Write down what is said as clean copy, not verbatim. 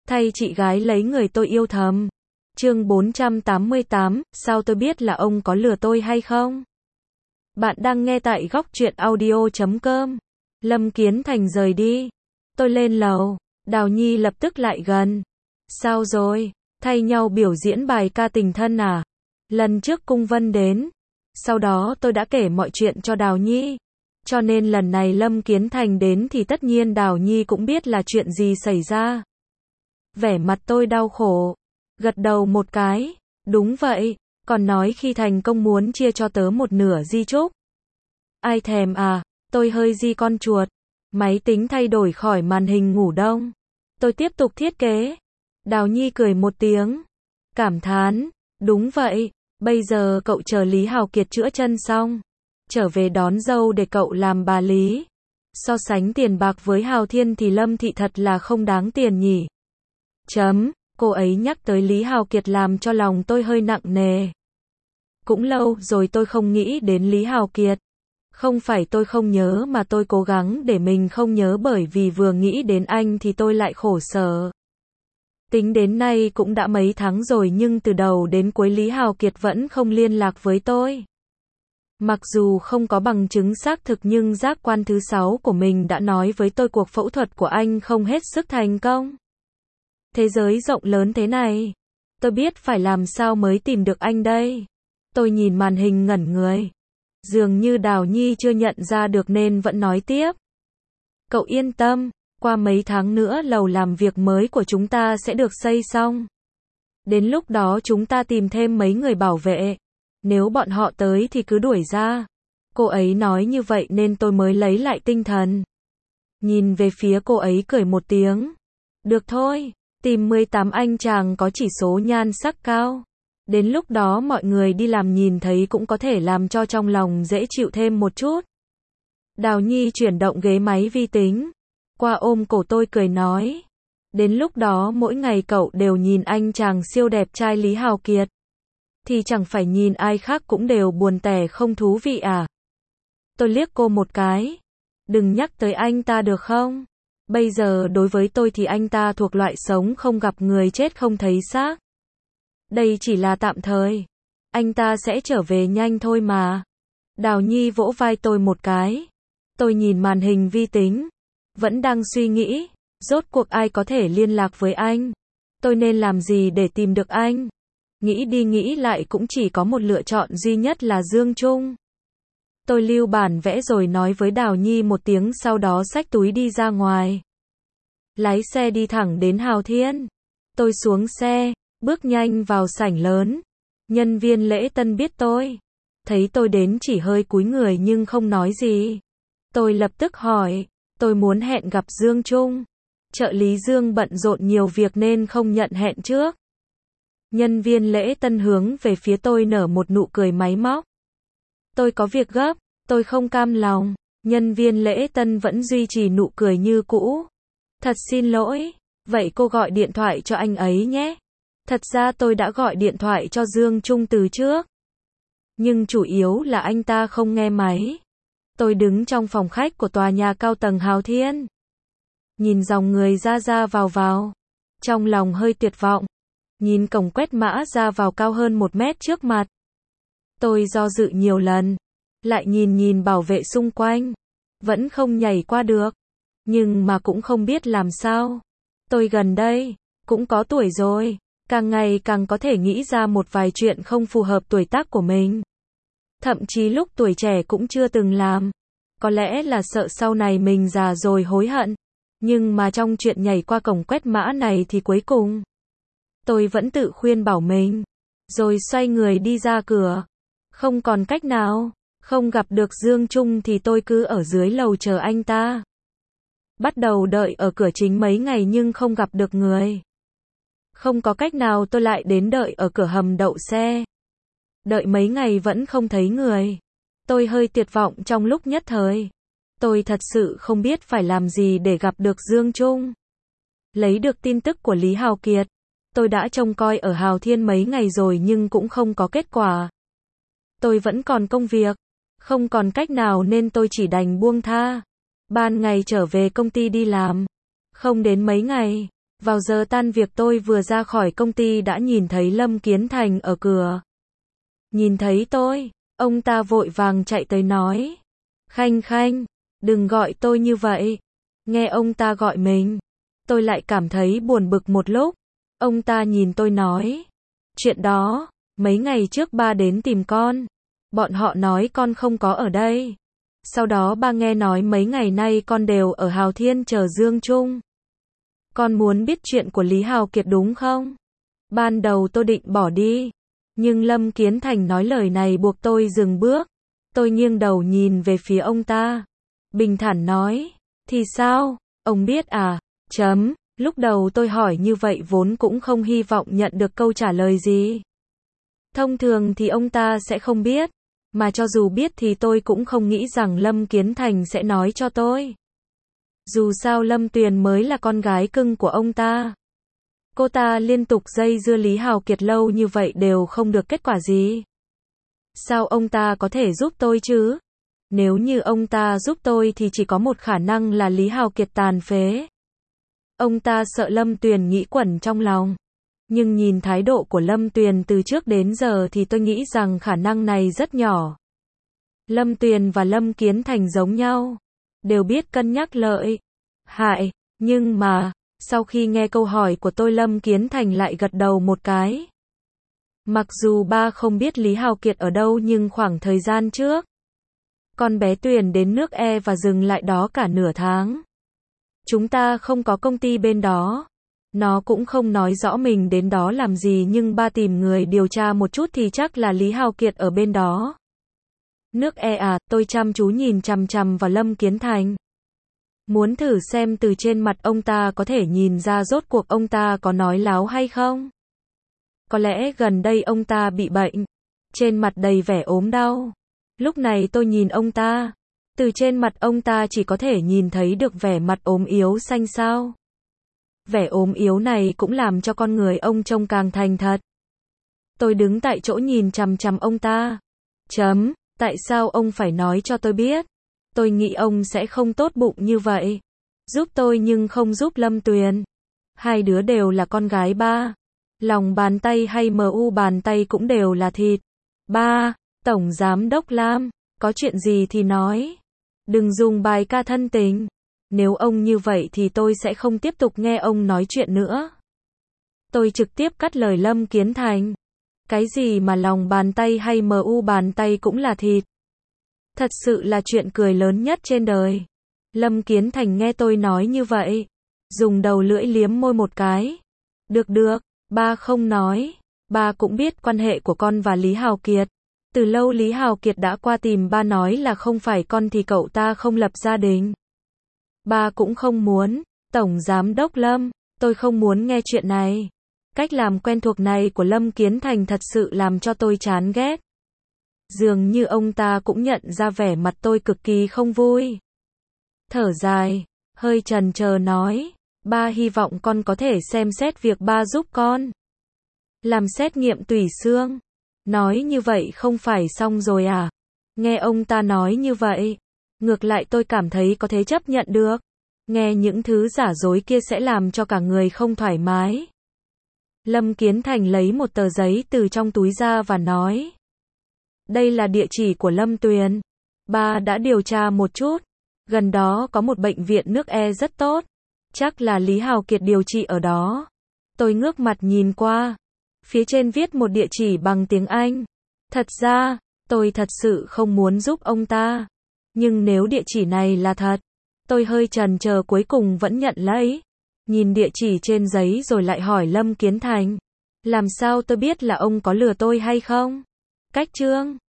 Thay chị gái lấy người tôi yêu thầm. Chương 488, sao tôi biết là ông có lừa tôi hay không? Bạn đang nghe tại góc truyện audio.com. Lâm Kiến Thành rời đi. Tôi lên lầu. Đào Nhi lập tức lại gần. Sao rồi? Thay nhau biểu diễn bài ca tình thân à? Lần trước Cung Vân đến. Sau đó tôi đã kể mọi chuyện cho Đào Nhi. Cho nên lần này Lâm Kiến Thành đến thì tất nhiên Đào Nhi cũng biết là chuyện gì xảy ra. Vẻ mặt tôi đau khổ. Gật đầu một cái. Đúng vậy. Còn nói khi thành công muốn chia cho tớ một nửa di chúc. Ai thèm à? Tôi hơi di con chuột. Máy tính thay đổi khỏi màn hình ngủ đông. Tôi tiếp tục thiết kế. Đào Nhi cười một tiếng. Cảm thán. Đúng vậy. Bây giờ cậu chờ Lý Hào Kiệt chữa chân xong. Trở về đón dâu để cậu làm bà Lý. So sánh tiền bạc với Hào Thiên thì Lâm Thị thật là không đáng tiền nhỉ. Cô ấy nhắc tới Lý Hào Kiệt làm cho lòng tôi hơi nặng nề. Cũng lâu rồi tôi không nghĩ đến Lý Hào Kiệt. Không phải tôi không nhớ mà tôi cố gắng để mình không nhớ, bởi vì vừa nghĩ đến anh thì tôi lại khổ sở. Tính đến nay cũng đã mấy tháng rồi nhưng từ đầu đến cuối Lý Hào Kiệt vẫn không liên lạc với tôi. Mặc dù không có bằng chứng xác thực nhưng giác quan thứ 6 của mình đã nói với tôi cuộc phẫu thuật của anh không hết sức thành công. Thế giới rộng lớn thế này, tôi biết phải làm sao mới tìm được anh đây. Tôi nhìn màn hình ngẩn người. Dường như Đào Nhi chưa nhận ra được nên vẫn nói tiếp. Cậu yên tâm, qua mấy tháng nữa lầu làm việc mới của chúng ta sẽ được xây xong. Đến lúc đó chúng ta tìm thêm mấy người bảo vệ. Nếu bọn họ tới thì cứ đuổi ra. Cô ấy nói như vậy nên tôi mới lấy lại tinh thần. Nhìn về phía cô ấy cười một tiếng. Được thôi, tìm 18 anh chàng có chỉ số nhan sắc cao. Đến lúc đó mọi người đi làm nhìn thấy cũng có thể làm cho trong lòng dễ chịu thêm một chút. Đào Nhi chuyển động ghế máy vi tính. Qua ôm cổ tôi cười nói. Đến lúc đó mỗi ngày cậu đều nhìn anh chàng siêu đẹp trai Lý Hào Kiệt. Thì chẳng phải nhìn ai khác cũng đều buồn tẻ không thú vị à? Tôi liếc cô một cái. Đừng nhắc tới anh ta được không? Bây giờ đối với tôi thì anh ta thuộc loại sống không gặp người chết không thấy xác. Đây chỉ là tạm thời. Anh ta sẽ trở về nhanh thôi mà. Đào Nhi vỗ vai tôi một cái. Tôi nhìn màn hình vi tính. Vẫn đang suy nghĩ. Rốt cuộc ai có thể liên lạc với anh? Tôi nên làm gì để tìm được anh? Nghĩ đi nghĩ lại cũng chỉ có một lựa chọn duy nhất là Dương Trung. Tôi lưu bản vẽ rồi nói với Đào Nhi một tiếng, sau đó xách túi đi ra ngoài. Lái xe đi thẳng đến Hào Thiên. Tôi xuống xe, bước nhanh vào sảnh lớn. Nhân viên lễ tân biết tôi. Thấy tôi đến chỉ hơi cúi người nhưng không nói gì. Tôi lập tức hỏi, tôi muốn hẹn gặp Dương Trung. Trợ lý Dương bận rộn nhiều việc nên không nhận hẹn trước. Nhân viên lễ tân hướng về phía tôi nở một nụ cười máy móc. Tôi có việc gấp, tôi không cam lòng. Nhân viên lễ tân vẫn duy trì nụ cười như cũ. Thật xin lỗi, vậy cô gọi điện thoại cho anh ấy nhé. Thật ra tôi đã gọi điện thoại cho Dương Trung từ trước. Nhưng chủ yếu là anh ta không nghe máy. Tôi đứng trong phòng khách của tòa nhà cao tầng Hào Thiên. Nhìn dòng người ra vào. Trong lòng hơi tuyệt vọng. Nhìn cổng quét mã ra vào cao hơn 1 mét trước mặt. Tôi do dự nhiều lần. Lại nhìn bảo vệ xung quanh. Vẫn không nhảy qua được. Nhưng mà cũng không biết làm sao. Tôi gần đây, cũng có tuổi rồi. Càng ngày càng có thể nghĩ ra một vài chuyện không phù hợp tuổi tác của mình. Thậm chí lúc tuổi trẻ cũng chưa từng làm. Có lẽ là sợ sau này mình già rồi hối hận. Nhưng mà trong chuyện nhảy qua cổng quét mã này thì cuối cùng tôi vẫn tự khuyên bảo mình. Rồi xoay người đi ra cửa. Không còn cách nào. Không gặp được Dương Trung thì tôi cứ ở dưới lầu chờ anh ta. Bắt đầu đợi ở cửa chính mấy ngày nhưng không gặp được người. Không có cách nào tôi lại đến đợi ở cửa hầm đậu xe. Đợi mấy ngày vẫn không thấy người. Tôi hơi tuyệt vọng trong lúc nhất thời. Tôi thật sự không biết phải làm gì để gặp được Dương Trung. Lấy được tin tức của Lý Hào Kiệt. Tôi đã trông coi ở Hào Thiên mấy ngày rồi nhưng cũng không có kết quả. Tôi vẫn còn công việc. Không còn cách nào nên tôi chỉ đành buông tha. Ban ngày trở về công ty đi làm. Không đến mấy ngày, Vào giờ tan việc tôi vừa ra khỏi công ty đã nhìn thấy Lâm Kiến Thành ở cửa. Nhìn thấy tôi, ông ta vội vàng chạy tới nói. Khanh Khanh, đừng gọi tôi như vậy. Nghe ông ta gọi mình, tôi lại cảm thấy buồn bực một lúc. Ông ta nhìn tôi nói. Chuyện đó, mấy ngày trước ba đến tìm con. Bọn họ nói con không có ở đây. Sau đó ba nghe nói mấy ngày nay con đều ở Hào Thiên chờ Dương Trung. Con muốn biết chuyện của Lý Hào Kiệt đúng không? Ban đầu tôi định bỏ đi. Nhưng Lâm Kiến Thành nói lời này buộc tôi dừng bước. Tôi nghiêng đầu nhìn về phía ông ta. Bình thản nói. Thì sao? Ông biết à? Lúc đầu tôi hỏi như vậy vốn cũng không hy vọng nhận được câu trả lời gì. Thông thường thì ông ta sẽ không biết. Mà cho dù biết thì tôi cũng không nghĩ rằng Lâm Kiến Thành sẽ nói cho tôi. Dù sao Lâm Tuyền mới là con gái cưng của ông ta. Cô ta liên tục dây dưa Lý Hào Kiệt lâu như vậy đều không được kết quả gì. Sao ông ta có thể giúp tôi chứ? Nếu như ông ta giúp tôi thì chỉ có một khả năng là Lý Hào Kiệt tàn phế. Ông ta sợ Lâm Tuyền nghĩ quẩn trong lòng. Nhưng nhìn thái độ của Lâm Tuyền từ trước đến giờ thì tôi nghĩ rằng khả năng này rất nhỏ. Lâm Tuyền và Lâm Kiến Thành giống nhau. Đều biết cân nhắc lợi, hại. Nhưng mà, sau khi nghe câu hỏi của tôi Lâm Kiến Thành lại gật đầu một cái. Mặc dù ba không biết Lý Hào Kiệt ở đâu nhưng khoảng thời gian trước, con bé Tuyền đến nước E và dừng lại đó cả nửa tháng. Chúng ta không có công ty bên đó. Nó cũng không nói rõ mình đến đó làm gì nhưng ba tìm người điều tra một chút thì chắc là Lý Hào Kiệt ở bên đó. Nước E à? Tôi chăm chú nhìn chằm chằm vào Lâm Kiến Thành. Muốn thử xem từ trên mặt ông ta có thể nhìn ra rốt cuộc ông ta có nói láo hay không. Có lẽ gần đây ông ta bị bệnh. Trên mặt đầy vẻ ốm đau. Lúc này tôi nhìn ông ta. Từ trên mặt ông ta chỉ có thể nhìn thấy được vẻ mặt ốm yếu xanh xao. Vẻ ốm yếu này cũng làm cho con người ông trông càng thành thật. Tôi đứng tại chỗ nhìn chằm chằm ông ta. Tại sao ông phải nói cho tôi biết? Tôi nghĩ ông sẽ không tốt bụng như vậy. Giúp tôi nhưng không giúp Lâm Tuyền. Hai đứa đều là con gái ba. Lòng bàn tay hay mu bàn tay cũng đều là thịt. Ba, Tổng Giám đốc Lam, có chuyện gì thì nói. Đừng dùng bài ca thân tình. Nếu ông như vậy thì tôi sẽ không tiếp tục nghe ông nói chuyện nữa. Tôi trực tiếp cắt lời Lâm Kiến Thành. Cái gì mà lòng bàn tay hay mu bàn tay cũng là thịt? Thật sự là chuyện cười lớn nhất trên đời. Lâm Kiến Thành nghe tôi nói như vậy. Dùng đầu lưỡi liếm môi một cái. Được, ba không nói. Ba cũng biết quan hệ của con và Lý Hào Kiệt. Từ lâu Lý Hào Kiệt đã qua tìm ba nói là không phải con thì cậu ta không lập gia đình. Ba cũng không muốn. Tổng Giám đốc Lâm, tôi không muốn nghe chuyện này. Cách làm quen thuộc này của Lâm Kiến Thành thật sự làm cho tôi chán ghét. Dường như ông ta cũng nhận ra vẻ mặt tôi cực kỳ không vui. Thở dài, hơi chần chờ nói, ba hy vọng con có thể xem xét việc ba giúp con làm xét nghiệm tủy xương. Nói như vậy không phải xong rồi à? Nghe ông ta nói như vậy, ngược lại tôi cảm thấy có thể chấp nhận được. Nghe những thứ giả dối kia sẽ làm cho cả người không thoải mái. Lâm Kiến Thành lấy một tờ giấy từ trong túi ra và nói. Đây là địa chỉ của Lâm Tuyền. Ba đã điều tra một chút. Gần đó có một bệnh viện nước E rất tốt. Chắc là Lý Hào Kiệt điều trị ở đó. Tôi ngước mặt nhìn qua. Phía trên viết một địa chỉ bằng tiếng Anh. Thật ra, tôi thật sự không muốn giúp ông ta. Nhưng nếu địa chỉ này là thật, tôi hơi chần chờ cuối cùng vẫn nhận lấy. Nhìn địa chỉ trên giấy rồi lại hỏi Lâm Kiến Thành. Làm sao tôi biết là ông có lừa tôi hay không? Cách chương